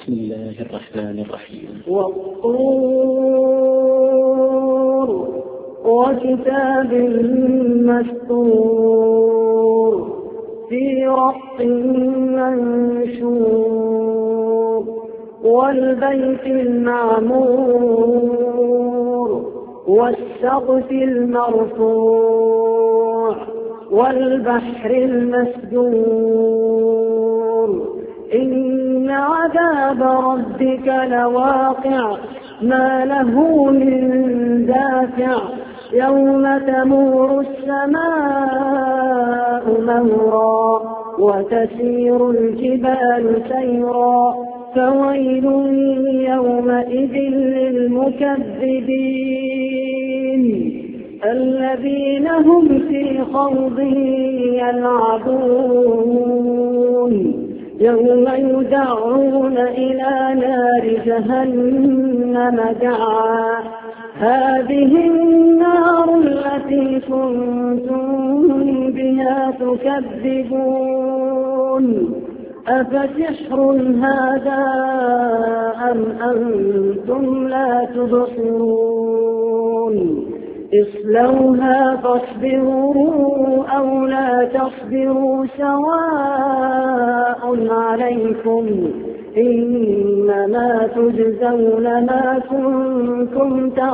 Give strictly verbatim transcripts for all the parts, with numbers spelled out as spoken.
بسم الله الرحمن الرحيم. والطور وكتاب مسطور في رق منشور والبيت المعمور والسقف المرفوع والبحر المسجور إن عذاب ربك لواقع ما له من دافع يوم تمور السماء مورا وتسير الجبال سيرا فويل يومئذ للمكذبين الذين هم في خوض يلعبون يوم يدعون إلى نار جهنم دعا هذه النار التي كنتم بها تكذبون أفسحر هذا أم أنتم لا تبصرون اصلوها فاصبروا أو لا تصبروا سواء عليكم إنما تجزون ما كنتم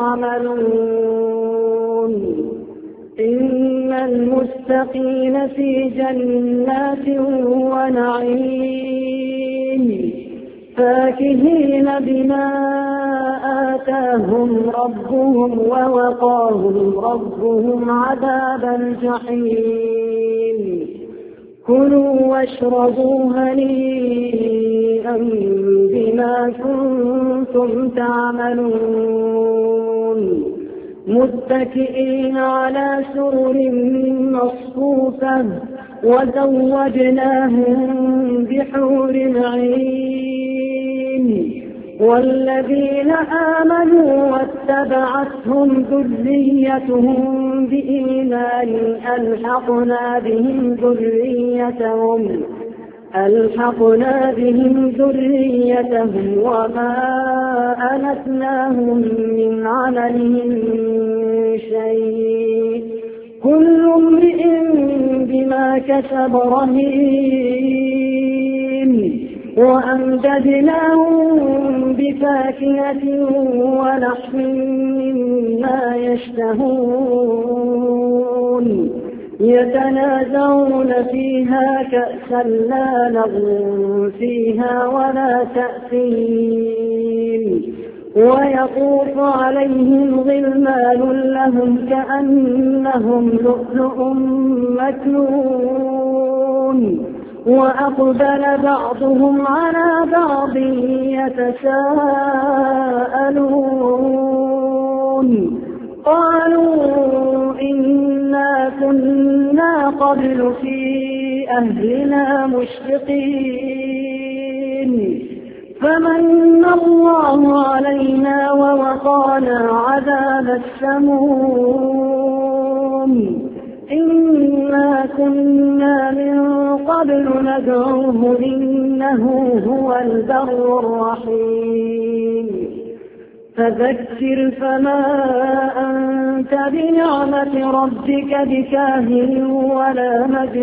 تعملون إن المتقين في جنات ونعيم فاكهين بما آتاهم ربهم ووقاهم ربهم عذاب الجحيم كلوا واشربوا هنيئا بما كنتم تعملون متكئين على سرر مصفوفة وزوجناهم بحور عين والذين آمنوا واتبعتهم ذريتهم بإيمان ألحقنا بهم ذريتهم ألحقنا بهم ذريتهم وما ألتناهم من عملهم شيء كل امرئ بما كسب رهين وأمددناهم بفاكهة ولحم مما يشتهون يتنازعون فيها كأسا لا لغو فيها ولا تأثيم ويطوف عليهم غلمان لهم كأنهم لؤلؤ مكنون وأقبل بعضهم على بعض يتساءلون قالوا إنا كنا قبل في أهلنا مشفقين فمن الله علينا ووقانا عذاب السموم إنا كنا من قبل ندعوه إنه هو البر الرحيم فذكر فما أنت بنعمة ربك بكاهن ولا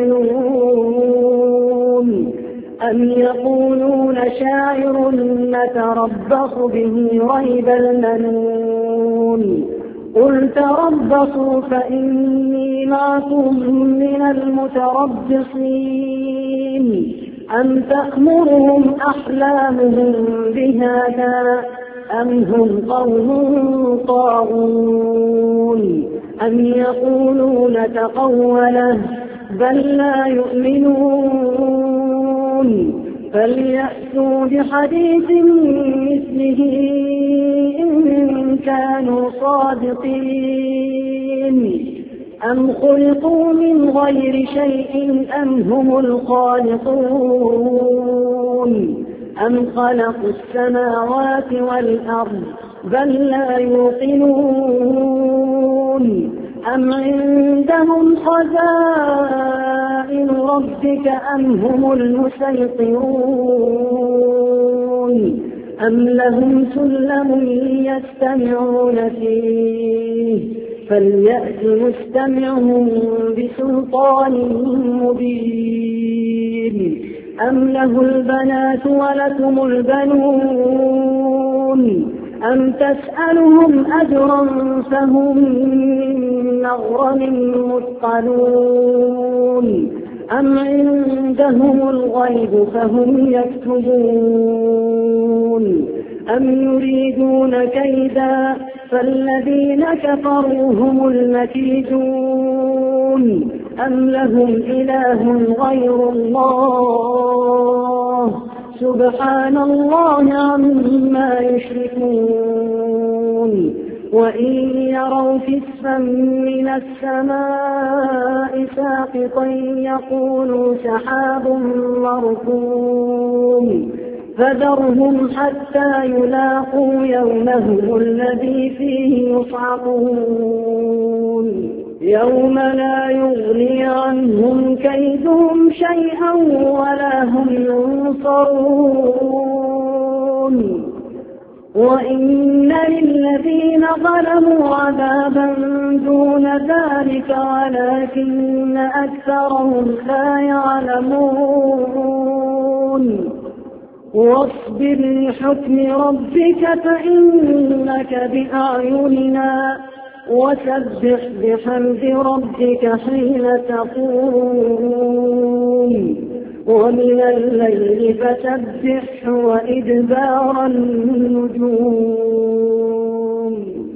مجنون أم يقولون شاعر نتربص به ريب المنون قل تربصوا فإني معكم من المتربصين أم تأمرهم أحلامهم بهذا أم هم قوم طاغون أم يقولون تقوله بل لا يؤمنون فليأتوا بحديث مثله إن كانوا صادقين أم خلقوا من غير شيء أم هم الخالقون أم خلقوا السماوات والأرض بل لا يوقنون أم عندهم خزائن ربك أم هم المسيطرون أم لهم سلم يستمعون فيه فليأت مستمعهم بسلطان مبين أم له البنات ولكم البنون أم تسألهم أجرا فهم من مغرم مثقلون أم عندهم الغيب فهم يكتبون أم يريدون كيدا فالذين كفروا هم المكيدون أم لهم إله غير الله سبحان الله عما يشركون وإن يروا كسفا من السماء ساقطا يقولوا سحاب مركوم فذرهم حتى يلاقوا يومهم الذي فيه يصعقون يوم لا يغني عنهم كيدهم شيئا ولا هم ينصرون وإن للذين ظلموا عذابا دون ذلك ولكن أكثرهم لا يعلمون واصبر لحكم ربك فإنك بأعيننا وسبح بحمد ربك حين تقوم ومن الليل فسبح وإدبار النجوم